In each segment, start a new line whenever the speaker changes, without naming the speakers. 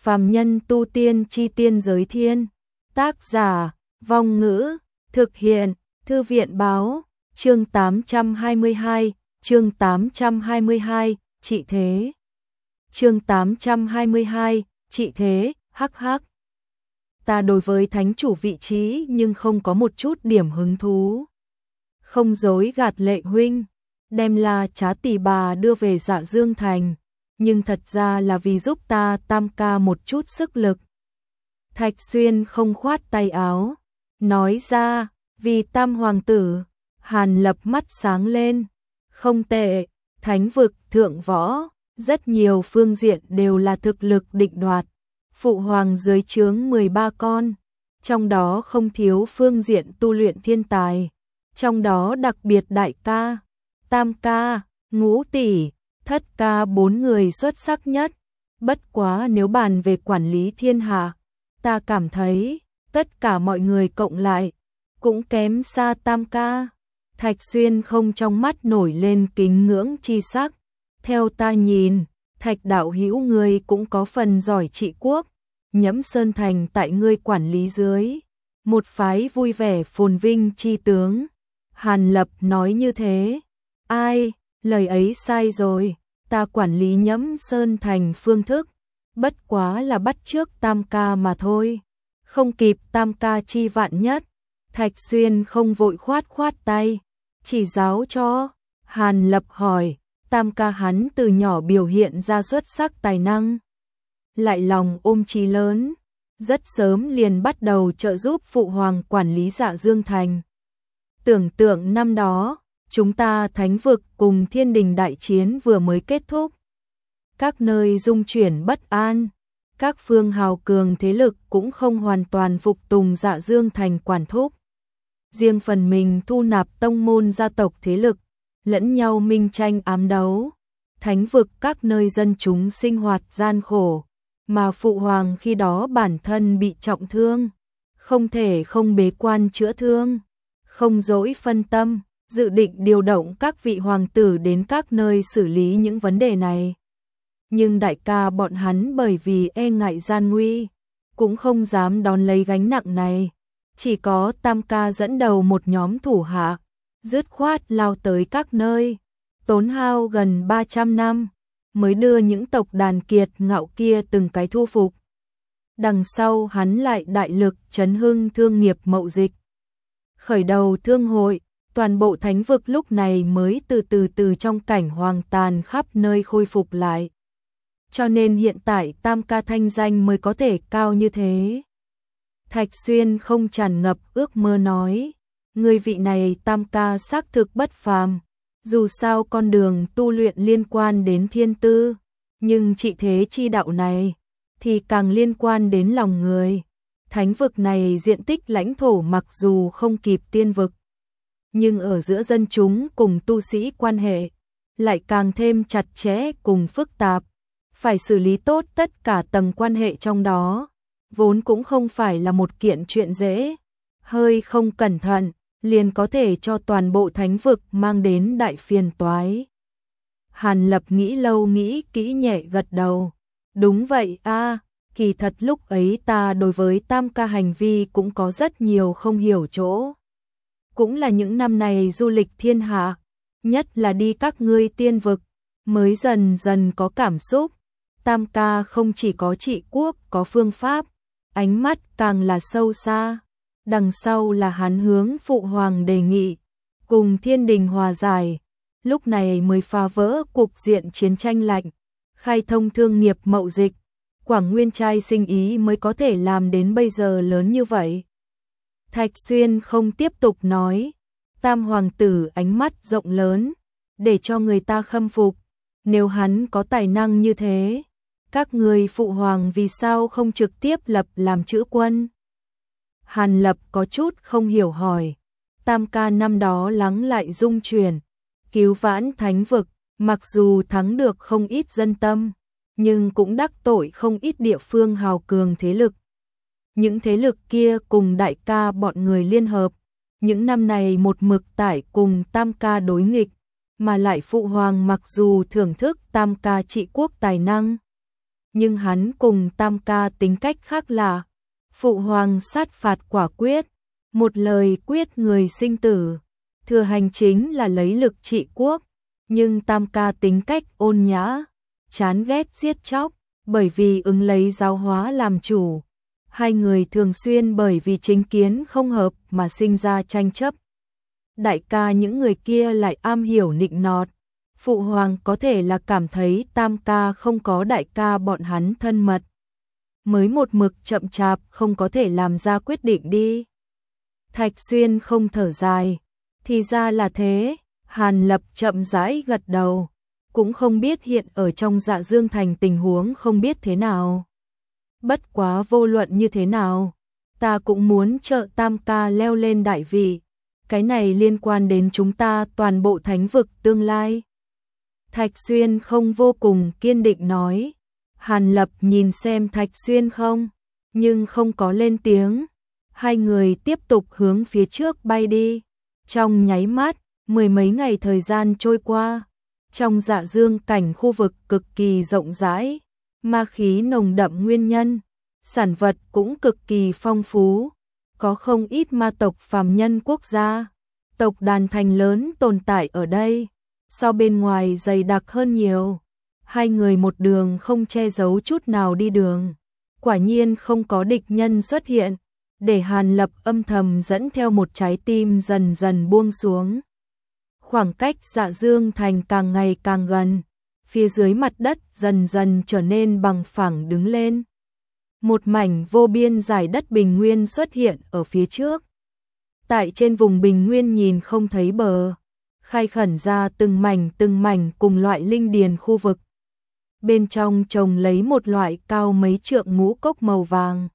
Phàm nhân tu tiên chi tiên giới thiên. Tác giả, Vong Ngữ, thực hiện, Thư viện báo, chương 822, chương 822, trị thế. Chương 822, trị thế, hắc hắc. Ta đối với thánh chủ vị trí nhưng không có một chút điểm hứng thú. Không dối gạt Lệ huynh, đem La Trá tỷ bà đưa về Dạ Dương Thành, nhưng thật ra là vì giúp ta Tam ca một chút sức lực. Thạch Xuyên không khoát tay áo, nói ra, vì Tam hoàng tử. Hàn Lập mắt sáng lên, không tệ, thánh vực thượng võ, rất nhiều phương diện đều là thực lực định đoạt. Phụ hoàng dưới trướng 13 con, trong đó không thiếu phương diện tu luyện thiên tài, trong đó đặc biệt đại ca, Tam ca, Ngũ tỷ, Thất ca 4 người xuất sắc nhất. Bất quá nếu bàn về quản lý thiên hạ, ta cảm thấy tất cả mọi người cộng lại cũng kém xa Tam ca. Thạch Xuyên không trong mắt nổi lên kính ngưỡng chi sắc. Theo ta nhìn, Thạch đạo hữu ngươi cũng có phần giỏi trị quốc. Nhẫm Sơn Thành tại ngươi quản lý dưới, một phái vui vẻ phồn vinh chi tướng. Hàn Lập nói như thế. Ai, lời ấy sai rồi, ta quản lý Nhẫm Sơn Thành phương thức, bất quá là bắt chước Tam ca mà thôi. Không kịp Tam ca chi vạn nhất. Thạch Xuyên không vội khoát tay, chỉ giáo cho. Hàn Lập hỏi, Tam ca hắn từ nhỏ biểu hiện ra xuất sắc tài năng, lại lòng ôm chí lớn, rất sớm liền bắt đầu trợ giúp phụ hoàng quản lý Dạ Dương Thành. Tưởng tượng năm đó, chúng ta thánh vực cùng thiên đình đại chiến vừa mới kết thúc. Các nơi dung chuyển bất an, các phương hào cường thế lực cũng không hoàn toàn phục tùng Dạ Dương Thành quản thúc. Riêng phần mình thu nạp tông môn gia tộc thế lực, lẫn nhau minh tranh ám đấu. Thánh vực các nơi dân chúng sinh hoạt gian khổ, mà phụ hoàng khi đó bản thân bị trọng thương, không thể không bế quan chữa thương, không dỗi phân tâm, dự định điều động các vị hoàng tử đến các nơi xử lý những vấn đề này. Nhưng đại ca bọn hắn bởi vì e ngại gian nguy, cũng không dám đón lấy gánh nặng này. Chỉ có Tam ca dẫn đầu một nhóm thủ hạ, dứt khoát lao tới các nơi, tốn hao gần 300 năm, mới đưa những tộc đàn kiệt ngạo kia từng cái thu phục. Đằng sau hắn lại đại lực chấn hưng thương nghiệp mậu dịch, khởi đầu thương hội, toàn bộ thánh vực lúc này mới từ trong cảnh hoang tàn khắp nơi khôi phục lại. Cho nên hiện tại Tam ca thanh danh mới có thể cao như thế. Thạch Xuyên không tràn ngập ước mơ nói, người vị này Tam ca xác thực bất phàm, dù sao con đường tu luyện liên quan đến thiên tư, nhưng trị thế chi đạo này thì càng liên quan đến lòng người. Thánh vực này diện tích lãnh thổ mặc dù không kịp tiên vực, nhưng ở giữa dân chúng cùng tu sĩ quan hệ lại càng thêm chặt chẽ cùng phức tạp, phải xử lý tốt tất cả tầng quan hệ trong đó, vốn cũng không phải là một kiện chuyện dễ, hơi không cẩn thận liền có thể cho toàn bộ thánh vực mang đến đại phiền toái. Hàn Lập nghĩ lâu nghĩ kỹ nhẹ gật đầu, đúng vậy a, kỳ thật lúc ấy ta đối với Tam ca hành vi cũng có rất nhiều không hiểu chỗ. Cũng là những năm này du lịch thiên hạ, nhất là đi các ngươi tiên vực, mới dần dần có cảm xúc. Tam ca không chỉ có trị quốc, có phương pháp, ánh mắt càng là sâu xa. Đằng sau là hắn hướng phụ hoàng đề nghị, cùng thiên đình hòa giải, lúc này mới phá vỡ cục diện chiến tranh lạnh, khai thông thương nghiệp mậu dịch, Quảng Nguyên trai sinh ý mới có thể làm đến bây giờ lớn như vậy. Thạch Xuyên không tiếp tục nói, Tam hoàng tử ánh mắt rộng lớn, để cho người ta khâm phục, nếu hắn có tài năng như thế, các người phụ hoàng vì sao không trực tiếp lập làm chữ quân? Hàn Lập có chút không hiểu hỏi, Tam ca năm đó lắng lại dung chuyển, cứu vãn thánh vực, mặc dù thắng được không ít dân tâm, nhưng cũng đắc tội không ít địa phương hào cường thế lực. Những thế lực kia cùng đại ca bọn người liên hợp, những năm này một mực tải cùng Tam ca đối nghịch, mà lại phụ hoàng mặc dù thưởng thức Tam ca trị quốc tài năng, nhưng hắn cùng Tam ca tính cách khác lạ. Phụ hoàng sát phạt quả quyết, một lời quyết người sinh tử. Thừa hành chính là lấy lực trị quốc, nhưng Tam ca tính cách ôn nhã, chán ghét giết chóc, bởi vì ứng lấy giáo hóa làm chủ. Hai người thường xuyên bởi vì chính kiến không hợp mà sinh ra tranh chấp. Đại ca những người kia lại am hiểu nịnh nọt. Phụ hoàng có thể là cảm thấy Tam ca không có đại ca bọn hắn thân mật, mới một mực chậm chạp không có thể làm ra quyết định đi. Thạch Xuyên không thở dài, thì ra là thế. Hàn Lập chậm rãi gật đầu, cũng không biết hiện ở trong Dạ Dương Thành tình huống không biết thế nào. Bất quá vô luận như thế nào, ta cũng muốn trợ Tam ca leo lên đại vị, cái này liên quan đến chúng ta toàn bộ thánh vực tương lai. Thạch Xuyên không vô cùng kiên định nói. Hàn Lập nhìn xem Thạch Xuyên không, nhưng không có lên tiếng. Hai người tiếp tục hướng phía trước bay đi. Trong nháy mắt, mười mấy ngày thời gian trôi qua. Trong Dạ Dương cảnh khu vực cực kỳ rộng rãi, ma khí nồng đậm nguyên nhân, sản vật cũng cực kỳ phong phú. Có không ít ma tộc phàm nhân quốc gia, tộc đàn thành lớn tồn tại ở đây, so bên ngoài dày đặc hơn nhiều. Hai người một đường không che giấu chút nào đi đường. Quả nhiên không có địch nhân xuất hiện, để Hàn Lập âm thầm dẫn theo một trái tim dần dần buông xuống. Khoảng cách Dạ Dương Thành càng ngày càng gần, phía dưới mặt đất dần dần trở nên bằng phẳng đứng lên. Một mảnh vô biên dài đất bình nguyên xuất hiện ở phía trước. Tại trên vùng bình nguyên nhìn không thấy bờ, khai khẩn ra từng mảnh cùng loại linh điền khu vực. Bên trong trồng lấy một loại cao mấy trượng ngũ cốc màu vàng,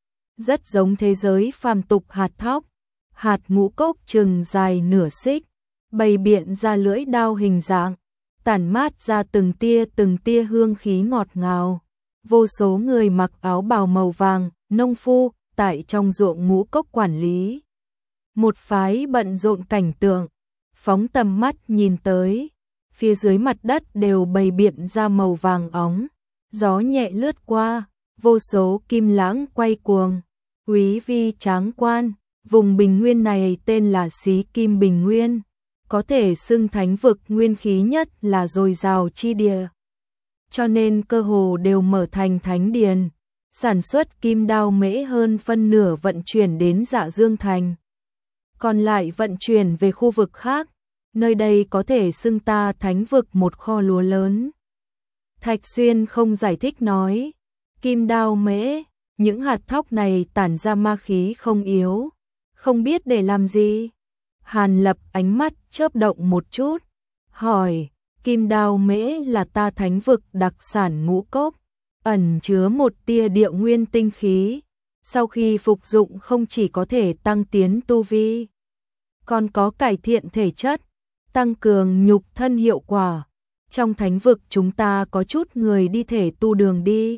rất giống thế giới phàm tục hạt thóc. Hạt ngũ cốc chừng dài nửa xích, bày biện ra lưỡi đao hình dạng, tản mát ra từng tia hương khí ngọt ngào. Vô số người mặc áo bào màu vàng, nông phu, tại trong ruộng ngũ cốc quản lý. Một phái bận rộn cảnh tượng, phóng tầm mắt nhìn tới, phía dưới mặt đất đều bày biện ra màu vàng óng, gió nhẹ lướt qua, vô số kim lãng quay cuồng, quý vi tráng quan. Vùng bình nguyên này tên là Xí Kim Bình Nguyên, có thể xưng thánh vực nguyên khí nhất là dồi dào chi địa. Cho nên cơ hồ đều mở thành thánh điền, sản xuất kim đao mễ hơn phân nửa vận chuyển đến Dạ Dương Thành. Còn lại vận chuyển về khu vực khác, nơi đây có thể xưng ta thánh vực một kho lúa lớn. Thạch Xuyên không giải thích nói, kim đao mễ, những hạt thóc này tản ra ma khí không yếu, không biết để làm gì. Hàn Lập ánh mắt chớp động một chút, hỏi, kim đao mễ là ta thánh vực đặc sản ngũ cốc, ẩn chứa một tia địa nguyên tinh khí, sau khi phục dụng không chỉ có thể tăng tiến tu vi, còn có cải thiện thể chất, tăng cường nhục thân hiệu quả. Trong thánh vực chúng ta có chút người đi thể tu đường đi,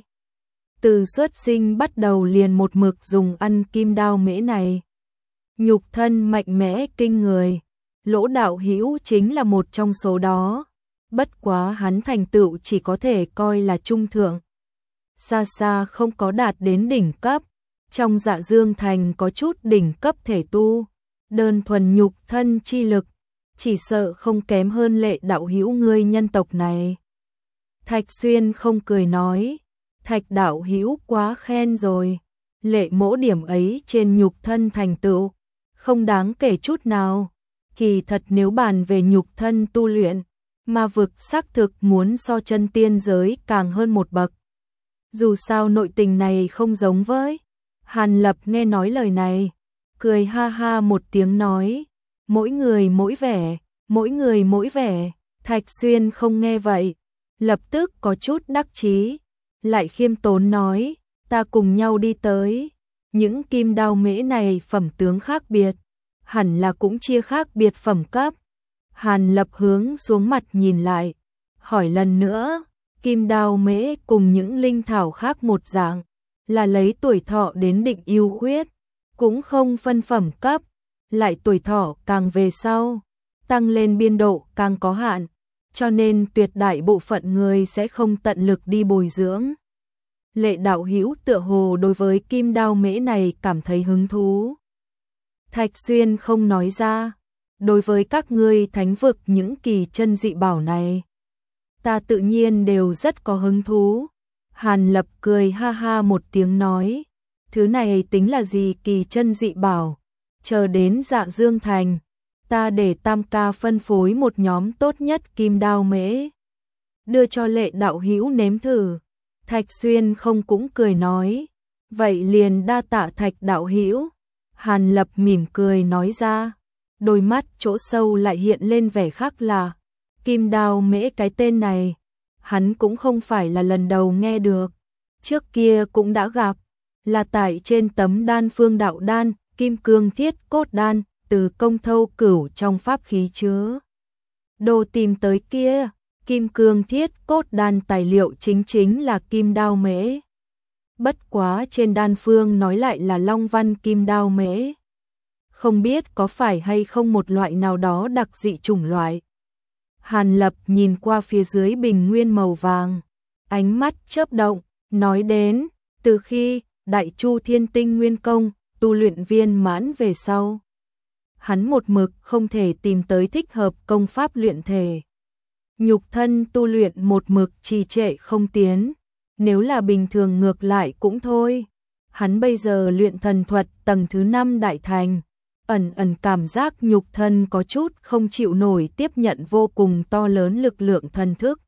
từ xuất sinh bắt đầu liền một mực dùng ăn kim đao mễ này, nhục thân mạnh mẽ kinh người. Lỗ đạo hữu chính là một trong số đó, bất quá hắn thành tựu chỉ có thể coi là trung thượng, xa xa không có đạt đến đỉnh cấp. Trong Dạ Dương Thành có chút đỉnh cấp thể tu, đơn thuần nhục thân chi lực, chỉ sợ không kém hơn Lệ đạo hữu ngươi nhân tộc này. Thạch Xuyên không cười nói, Thạch đạo hữu quá khen rồi, Lệ mỗ điểm ấy trên nhục thân thành tựu, không đáng kể chút nào. Kỳ thật nếu bàn về nhục thân tu luyện, ma vực xác thực muốn so chân tiên giới càng hơn một bậc. Dù sao nội tình này không giống với. Hàn Lập nghe nói lời này, cười ha ha một tiếng nói, mỗi người mỗi vẻ, mỗi người mỗi vẻ. Thạch Xuyên không nghe vậy, lập tức có chút đắc chí, lại khiêm tốn nói, ta cùng nhau đi tới. Những kim đao mễ này phẩm tướng khác biệt, hẳn là cũng chia khác biệt phẩm cấp. Hàn Lập hướng xuống mặt nhìn lại, hỏi lần nữa, kim đao mễ cùng những linh thảo khác một dạng, là lấy tuổi thọ đến định ưu khuyết, cũng không phân phẩm cấp, lại tuổi thọ càng về sau, tăng lên biên độ càng có hạn, cho nên tuyệt đại bộ phận người sẽ không tận lực đi bồi dưỡng. Lệ đạo hữu tựa hồ đối với kim đao mễ này cảm thấy hứng thú. Thạch Xuyên không nói ra, đối với các ngươi thánh vực những kỳ chân dị bảo này, ta tự nhiên đều rất có hứng thú. Hàn Lập cười ha ha một tiếng nói, thứ này tính là gì kỳ chân dị bảo, chờ đến Dạ Dương Thành, ta để Tam ca phân phối một nhóm tốt nhất kim đao mễ, đưa cho Lệ đạo hữu nếm thử. Thạch Xuyên không cũng cười nói, vậy liền đa tạ Thạch đạo hữu. Hàn Lập mỉm cười nói ra, đôi mắt chỗ sâu lại hiện lên vẻ khác lạ. Kim đao mễ cái tên này, hắn cũng không phải là lần đầu nghe được, trước kia cũng đã gặp, là tại trên tấm đan phương đạo đan, kim cương thiết cốt đan, từ công thâu cửu trong pháp khí chứa đồ tìm tới kia. Kim cương thiết cốt đan tài liệu chính là kim đao mễ. Bất quá trên đan phương nói lại là long văn kim đao mễ. Không biết có phải hay không một loại nào đó đặc dị chủng loại. Hàn Lập nhìn qua phía dưới bình nguyên màu vàng, ánh mắt chớp động, nói đến, từ khi Đại Chu Thiên Tinh Nguyên Công tu luyện viên mãn về sau, hắn một mực không thể tìm tới thích hợp công pháp luyện thể. Nhục thân tu luyện một mực trì trệ không tiến, nếu là bình thường ngược lại cũng thôi. Hắn bây giờ luyện thần thuật tầng thứ 5 đại thành, ẩn cảm giác nhục thân có chút không chịu nổi tiếp nhận vô cùng to lớn lực lượng thần thức.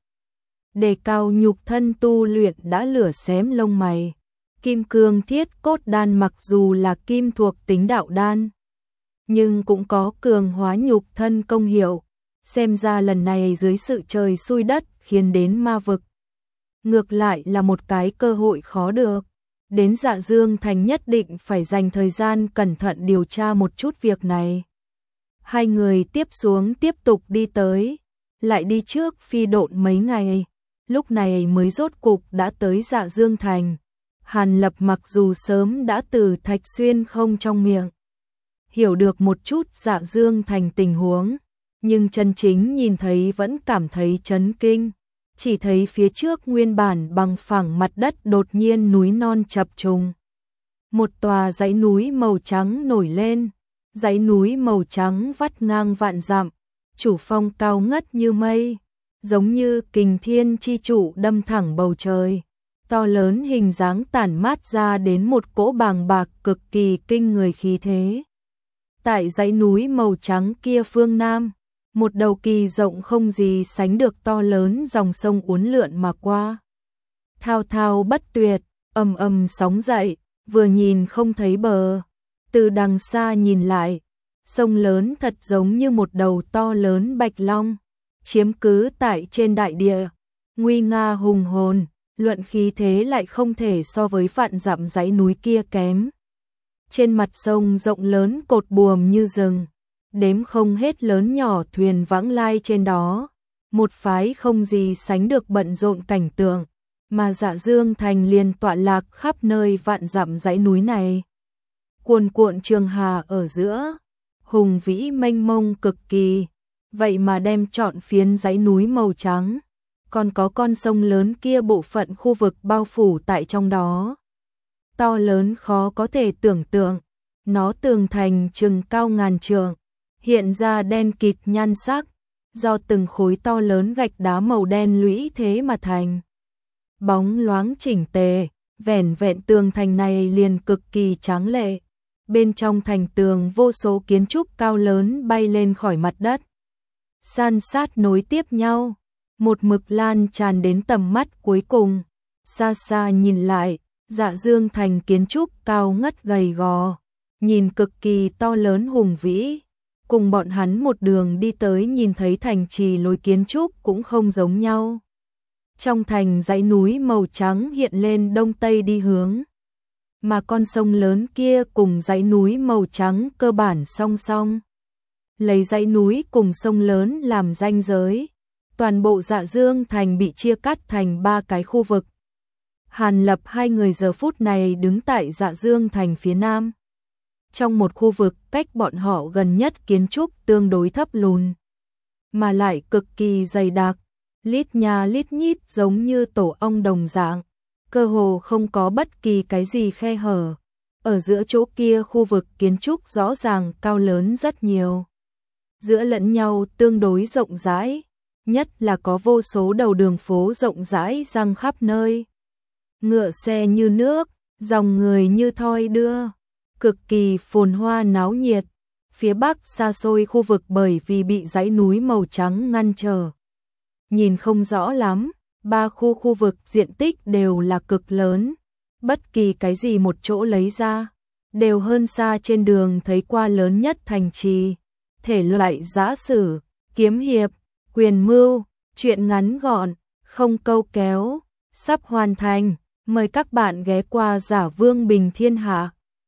Đề cao nhục thân tu luyện đã lửa xém lông mày. Kim cương thiết cốt đan mặc dù là kim thuộc tính đạo đan, nhưng cũng có cường hóa nhục thân công hiệu. Xem ra lần này dưới sự trời xui đất khiến đến ma vực, ngược lại là một cái cơ hội khó được. Đến Dạ Dương Thành nhất định phải dành thời gian cẩn thận điều tra một chút việc này. Hai người tiếp tục đi tới, lại đi trước phi độn mấy ngày, lúc này mới rốt cục đã tới Dạ Dương Thành. Hàn Lập mặc dù sớm đã từ Thạch Xuyên không trong miệng hiểu được một chút Dạ Dương Thành tình huống, nhưng chân chính nhìn thấy vẫn cảm thấy chấn kinh. Chỉ thấy phía trước nguyên bản bằng phẳng mặt đất đột nhiên núi non chập trùng. Một tòa dãy núi màu trắng nổi lên, dãy núi màu trắng vắt ngang vạn dặm, chủ phong cao ngất như mây, giống như kình thiên chi trụ đâm thẳng bầu trời. To lớn hình dáng tản mát ra đến một cỗ bàng bạc cực kỳ kinh người khí thế. Tại dãy núi màu trắng kia phương Nam, một đầu kỳ rộng không gì sánh được to lớn dòng sông uốn lượn mà qua. Thao thao bất tuyệt, ầm sóng dậy, vừa nhìn không thấy bờ. Từ đằng xa nhìn lại, sông lớn thật giống như một đầu to lớn bạch long, chiếm cứ tại trên đại địa, nguy nga hùng hồn, luận khí thế lại không thể so với vạn dặm dãy núi kia kém. Trên mặt sông rộng lớn cột buồm như rừng, đếm không hết lớn nhỏ thuyền vãng lai trên đó, một phái không gì sánh được bận rộn cảnh tượng, mà Dạ Dương Thành liền tọa lạc khắp nơi vạn dặm dãy núi này. Cuồn cuộn trường hà ở giữa, hùng vĩ mênh mông cực kỳ, vậy mà đem trọn phiến dãy núi màu trắng, còn có con sông lớn kia bộ phận khu vực bao phủ tại trong đó. To lớn khó có thể tưởng tượng, nó tường thành chừng cao ngàn trượng, hiện ra đen kịt nhan sắc, do từng khối to lớn gạch đá màu đen lũy thế mà thành. Bóng loáng chỉnh tề, vẻn vẹn tường thành này liền cực kỳ tráng lệ. Bên trong thành tường vô số kiến trúc cao lớn bay lên khỏi mặt đất, san sát nối tiếp nhau, một mực lan tràn đến tầm mắt cuối cùng. Xa xa nhìn lại, Dạ Dương Thành kiến trúc cao ngất gầy gò, nhìn cực kỳ to lớn hùng vĩ. Cùng bọn hắn một đường đi tới nhìn thấy thành trì lối kiến trúc cũng không giống nhau. Trong thành dãy núi màu trắng hiện lên đông tây đi hướng, mà con sông lớn kia cùng dãy núi màu trắng cơ bản song song. Lấy dãy núi cùng sông lớn làm ranh giới, toàn bộ Dạ Dương Thành bị chia cắt thành 3 cái khu vực. Hàn Lập hai người giờ phút này đứng tại Dạ Dương Thành phía nam. Trong một khu vực cách bọn họ gần nhất kiến trúc tương đối thấp lùn, mà lại cực kỳ dày đặc, lít nha lít nhít giống như tổ ong đồng dạng. cơ hồ không có bất kỳ cái gì khe hở. Ở giữa chỗ kia khu vực kiến trúc rõ ràng cao lớn rất nhiều. Giữa lẫn nhau tương đối rộng rãi, nhất là có vô số đầu đường phố rộng rãi răng khắp nơi. Ngựa xe như nước, dòng người như thoi đưa, cực kỳ phồn hoa náo nhiệt. Phía bắc xa xôi khu vực bởi vì bị dãy núi màu trắng ngăn trở. Nhìn không rõ lắm, ba khu vực diện tích đều là cực lớn. Bất kỳ cái gì một chỗ lấy ra, đều hơn xa trên đường thấy qua lớn nhất thành trì. Thể loại giã sử, kiếm hiệp, quyền mưu, truyện ngắn gọn, không câu kéo, sắp hoàn thành. Mời các bạn ghé qua Giả Vương Bình Thiên Hạ.